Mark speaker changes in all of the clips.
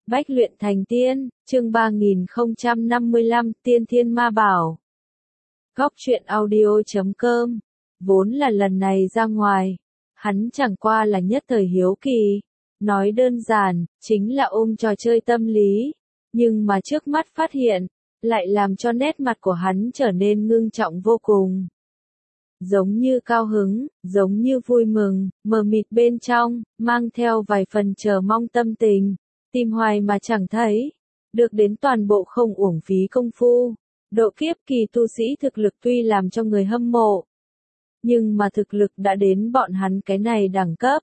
Speaker 1: Bách luyện thành tiên, chương 3055, Tiên Thiên Ma Bảo. Góc truyện audio.com. Vốn là lần này ra ngoài, hắn chẳng qua là nhất thời hiếu kỳ. Nói đơn giản, chính là ôm trò chơi tâm lý. Nhưng mà trước mắt phát hiện, lại làm cho nét mặt của hắn trở nên ngưng trọng vô cùng. Giống như cao hứng, giống như vui mừng, mờ mịt bên trong, mang theo vài phần chờ mong tâm tình. Tìm hoài mà chẳng thấy, được đến toàn bộ không uổng phí công phu. Độ kiếp kỳ tu sĩ thực lực tuy làm cho người hâm mộ, nhưng mà thực lực đã đến bọn hắn cái này đẳng cấp.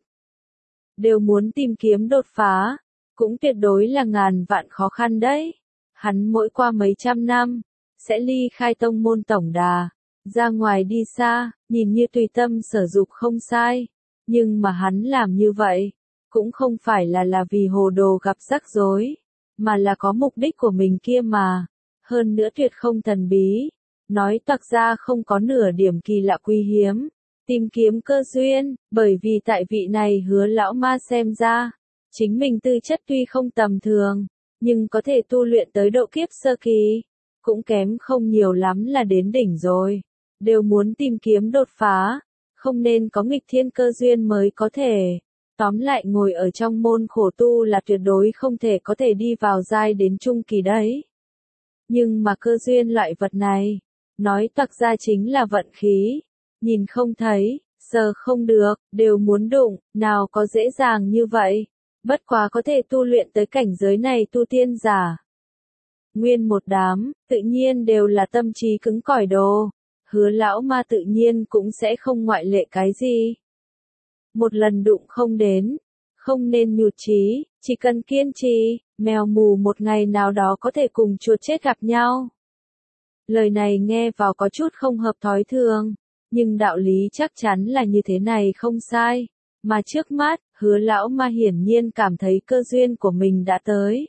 Speaker 1: Đều muốn tìm kiếm đột phá, cũng tuyệt đối là ngàn vạn khó khăn đấy. Hắn mỗi qua mấy trăm năm, sẽ ly khai tông môn tổng đà, ra ngoài đi xa, nhìn như tùy tâm sở dục không sai. Nhưng mà hắn làm như vậy, cũng không phải là vì hồ đồ gặp rắc rối, mà là có mục đích của mình kia mà. Hơn nữa tuyệt không thần bí, nói toạc ra không có nửa điểm kỳ lạ quý hiếm. Tìm kiếm cơ duyên, bởi vì tại vị này Hứa lão ma xem ra, chính mình tư chất tuy không tầm thường, nhưng có thể tu luyện tới độ kiếp sơ kỳ, cũng kém không nhiều lắm là đến đỉnh rồi. Đều muốn tìm kiếm đột phá, không nên có nghịch thiên cơ duyên mới có thể. Tóm lại ngồi ở trong môn khổ tu là tuyệt đối không thể có thể đi vào giai đến trung kỳ đấy. Nhưng mà cơ duyên loại vật này, nói toạc ra chính là vận khí. Nhìn không thấy, sờ không được, đều muốn đụng, nào có dễ dàng như vậy. Bất quá có thể tu luyện tới cảnh giới này tu tiên giả. Nguyên một đám, tự nhiên đều là tâm trí cứng cỏi đồ. Hứa lão ma tự nhiên cũng sẽ không ngoại lệ cái gì. Một lần đụng không đến, không nên nhụt chí, chỉ cần kiên trì, mèo mù một ngày nào đó có thể cùng chuột chết gặp nhau. Lời này nghe vào có chút không hợp thói thường, nhưng đạo lý chắc chắn là như thế này không sai. Mà trước mắt, Hứa lão ma hiển nhiên cảm thấy cơ duyên của mình đã tới.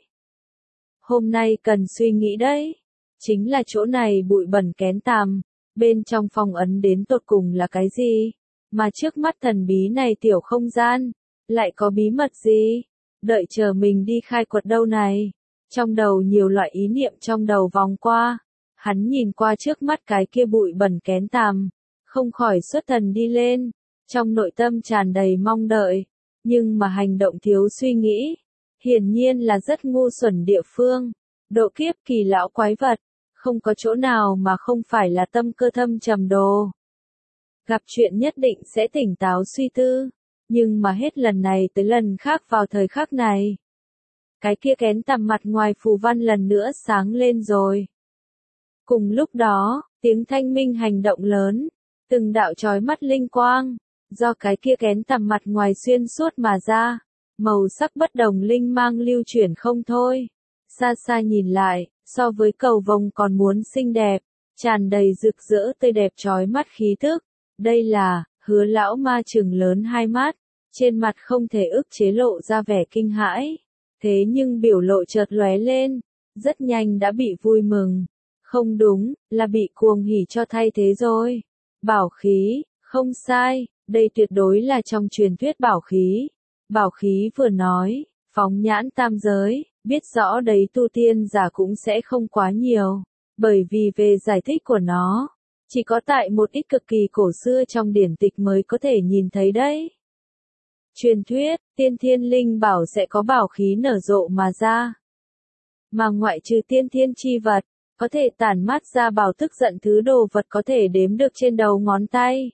Speaker 1: Hôm nay cần suy nghĩ đấy, chính là chỗ này bụi bẩn kén tằm, bên trong phong ấn đến tột cùng là cái gì? Mà trước mắt thần bí này tiểu không gian, lại có bí mật gì? Đợi chờ mình đi khai quật đâu này. Trong đầu nhiều loại ý niệm trong đầu vòng qua. Hắn nhìn qua trước mắt cái kia bụi bẩn kén tằm, không khỏi xuất thần đi lên. Trong nội tâm tràn đầy mong đợi, nhưng mà hành động thiếu suy nghĩ. Hiển nhiên là rất ngu xuẩn địa phương. Độ kiếp kỳ lão quái vật, không có chỗ nào mà không phải là tâm cơ thâm trầm đồ. Gặp chuyện nhất định sẽ tỉnh táo suy tư, nhưng mà hết lần này tới lần khác vào thời khắc này. Cái kia kén tằm mặt ngoài phù văn lần nữa sáng lên rồi. Cùng lúc đó, tiếng thanh minh hành động lớn, từng đạo chói mắt linh quang, do cái kia kén tằm mặt ngoài xuyên suốt mà ra, màu sắc bất đồng linh mang lưu chuyển không thôi. Xa xa nhìn lại, so với cầu vồng còn muốn xinh đẹp, tràn đầy rực rỡ tươi đẹp chói mắt khí thức. Đây là, Hứa lão ma trừng lớn hai mắt, trên mặt không thể ức chế lộ ra vẻ kinh hãi. Thế nhưng biểu lộ chợt lóe lên, rất nhanh đã bị vui mừng. Không đúng, là bị cuồng hỉ cho thay thế rồi. Bảo khí, không sai, đây tuyệt đối là trong truyền thuyết bảo khí. Bảo khí vừa nói, phóng nhãn tam giới, biết rõ đấy tu tiên giả cũng sẽ không quá nhiều. Bởi vì về giải thích của nó, chỉ có tại một ít cực kỳ cổ xưa trong điển tịch mới có thể nhìn thấy đấy. Truyền thuyết, tiên thiên linh bảo sẽ có bảo khí nở rộ mà ra. Mà ngoại trừ tiên thiên chi vật, có thể tản mát ra bảo tức giận thứ đồ vật có thể đếm được trên đầu ngón tay.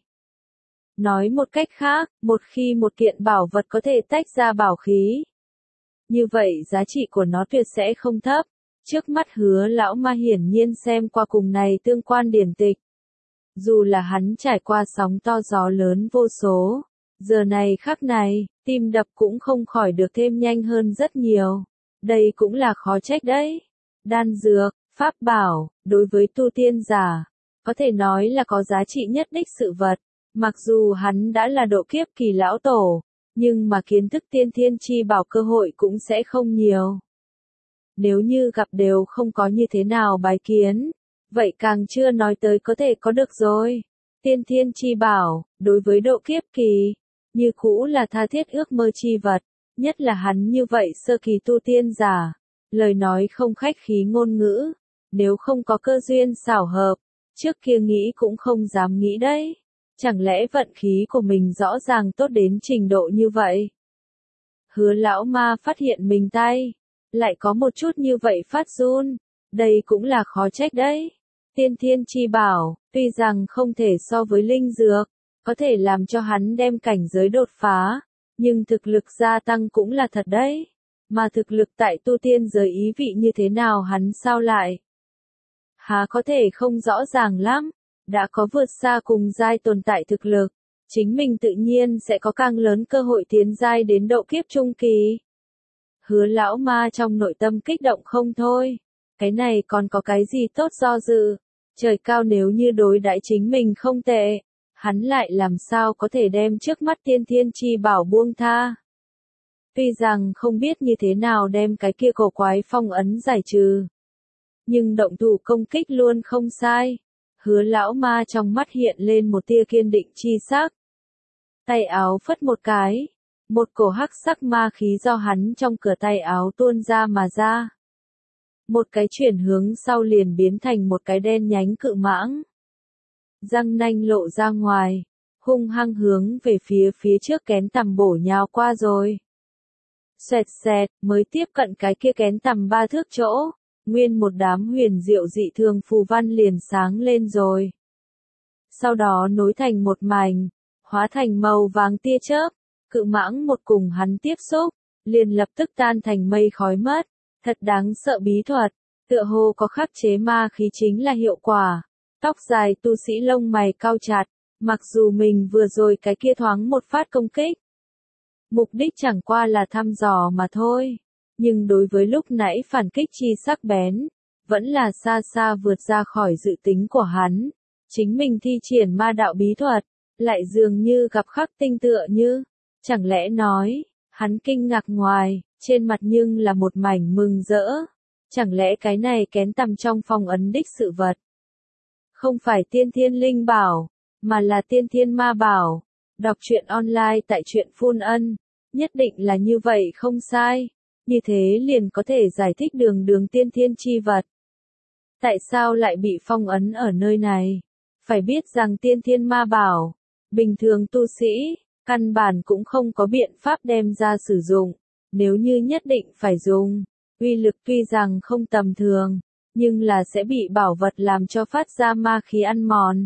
Speaker 1: Nói một cách khác, một khi một kiện bảo vật có thể tách ra bảo khí, như vậy giá trị của nó tuyệt sẽ không thấp. Trước mắt Hứa lão ma hiển nhiên xem qua cùng này tương quan điển tịch. Dù là hắn trải qua sóng to gió lớn vô số, giờ này khắc này, tim đập cũng không khỏi được thêm nhanh hơn rất nhiều. Đây cũng là khó trách đấy. Đan dược, pháp bảo, đối với tu tiên giả, có thể nói là có giá trị nhất đích sự vật. Mặc dù hắn đã là độ kiếp kỳ lão tổ, nhưng mà kiến thức tiên thiên chi bảo cơ hội cũng sẽ không nhiều. Nếu như gặp đều không có như thế nào bái kiến, vậy càng chưa nói tới có thể có được rồi. Tiên thiên chi bảo, đối với độ kiếp kỳ, như cũ là tha thiết ước mơ chi vật. nhất là hắn như vậy sơ kỳ tu tiên giả, lời nói không khách khí ngôn ngữ, nếu không có cơ duyên xảo hợp, trước kia nghĩ cũng không dám nghĩ đấy. Chẳng lẽ vận khí của mình rõ ràng tốt đến trình độ như vậy? Hứa lão ma phát hiện mình tay, lại có một chút như vậy phát run, đây cũng là khó trách đấy. Tiên thiên chi bảo, tuy rằng không thể so với linh dược, có thể làm cho hắn đem cảnh giới đột phá, nhưng thực lực gia tăng cũng là thật đấy. Mà thực lực tại tu tiên giới ý vị như thế nào hắn sao lại? Há có thể không rõ ràng lắm, đã có vượt xa cùng giai tồn tại thực lực, chính mình tự nhiên sẽ có càng lớn cơ hội tiến giai đến độ kiếp trung kỳ. Hứa lão ma trong nội tâm kích động không thôi, cái này còn có cái gì tốt do dự, trời cao nếu như đối đãi chính mình không tệ, hắn lại làm sao có thể đem trước mắt tiên thiên chi bảo buông tha. Tuy rằng không biết như thế nào đem cái kia cổ quái phong ấn giải trừ, nhưng động thủ công kích luôn không sai. Hứa lão ma trong mắt hiện lên một tia kiên định chi sắc. Tay áo phất một cái, một cổ hắc sắc ma khí do hắn trong cửa tay áo tuôn ra mà ra. Một cái chuyển hướng sau liền biến thành một cái đen nhánh cự mãng. Răng nanh lộ ra ngoài, hung hăng hướng về phía trước kén tằm bổ nhào qua rồi. Xoẹt xẹt, mới tiếp cận cái kia kén tằm 3 thước chỗ, nguyên một đám huyền diệu dị thường phù văn liền sáng lên rồi. Sau đó nối thành một mảnh, hóa thành màu vàng tia chớp, cự mãng một cùng hắn tiếp xúc, liền lập tức tan thành mây khói mất. Thật đáng sợ bí thuật, tựa hồ có khắc chế ma khí chính là hiệu quả. Tóc dài tu sĩ lông mày cau chặt, mặc dù mình vừa rồi cái kia thoáng một phát công kích, mục đích chẳng qua là thăm dò mà thôi, nhưng đối với lúc nãy phản kích chi sắc bén, vẫn là xa xa vượt ra khỏi dự tính của hắn. Chính mình thi triển ma đạo bí thuật, lại dường như gặp khắc tinh tựa như, chẳng lẽ nói, hắn kinh ngạc ngoài, trên mặt nhưng là một mảnh mừng rỡ. Chẳng lẽ cái này kén tằm trong phong ấn đích sự vật, không phải tiên thiên linh bảo, mà là tiên thiên ma bảo. Đọc truyện online tại truyện Phun Ân, nhất định là như vậy không sai, như thế liền có thể giải thích đường tiên thiên chi vật. Tại sao lại bị phong ấn ở nơi này? Phải biết rằng tiên thiên ma bảo, bình thường tu sĩ, căn bản cũng không có biện pháp đem ra sử dụng, nếu như nhất định phải dùng, uy lực tuy rằng không tầm thường, nhưng là sẽ bị bảo vật làm cho phát ra ma khí ăn mòn.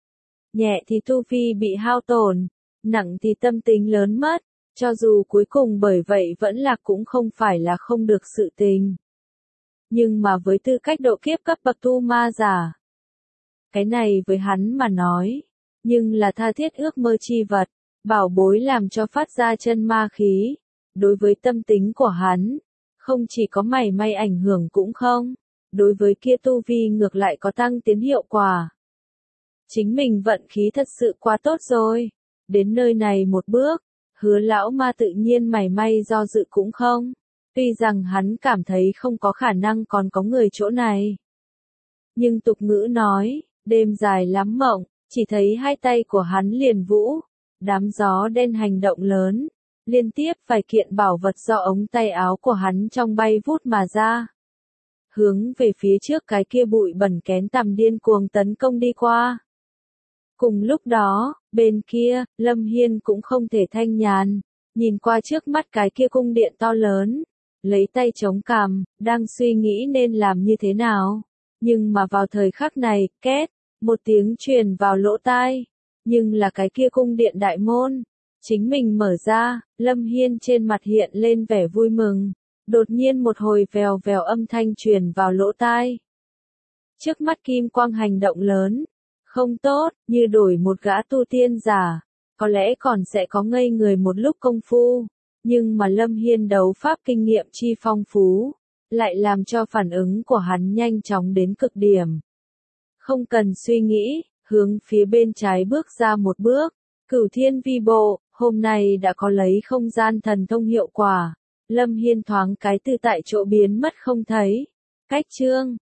Speaker 1: Nhẹ thì tu vi bị hao tổn, nặng thì tâm tính lớn mất, cho dù cuối cùng bởi vậy vẫn là cũng không phải là không được sự tình. Nhưng mà với tư cách độ kiếp cấp bậc tu ma giả, cái này với hắn mà nói, nhưng là tha thiết ước mơ chi vật, bảo bối làm cho phát ra chân ma khí. Đối với tâm tính của hắn, không chỉ có mảy may ảnh hưởng cũng không, đối với kia tu vi ngược lại có tăng tiến hiệu quả. Chính mình vận khí thật sự quá tốt rồi, đến nơi này một bước, hứa lão ma tự nhiên mảy may do dự cũng không, tuy rằng hắn cảm thấy không có khả năng còn có người chỗ này. Nhưng tục ngữ nói, đêm dài lắm mộng, chỉ thấy hai tay của hắn liền vũ, đám gió đen hành động lớn, liên tiếp vài kiện bảo vật do ống tay áo của hắn trong bay vút mà ra. Hướng về phía trước cái kia bụi bẩn kén tằm điên cuồng tấn công đi qua. Cùng lúc đó, bên kia, Lâm Hiên cũng không thể thanh nhàn, nhìn qua trước mắt cái kia cung điện to lớn, lấy tay chống cằm, đang suy nghĩ nên làm như thế nào. Nhưng mà vào thời khắc này, két, một tiếng truyền vào lỗ tai, nhưng là cái kia cung điện đại môn. Chính mình mở ra, Lâm Hiên trên mặt hiện lên vẻ vui mừng, đột nhiên một hồi vèo vèo âm thanh truyền vào lỗ tai. Trước mắt kim quang hành động lớn, không tốt, như đổi một gã tu tiên giả, có lẽ còn sẽ có ngây người một lúc công phu, nhưng mà Lâm Hiên đấu pháp kinh nghiệm chi phong phú, lại làm cho phản ứng của hắn nhanh chóng đến cực điểm. Không cần suy nghĩ, hướng phía bên trái bước ra một bước, Cửu Thiên Vi Bộ, hôm nay đã có lấy không gian thần thông hiệu quả. Lâm Hiên thoáng cái từ tại chỗ biến mất không thấy. Cách chương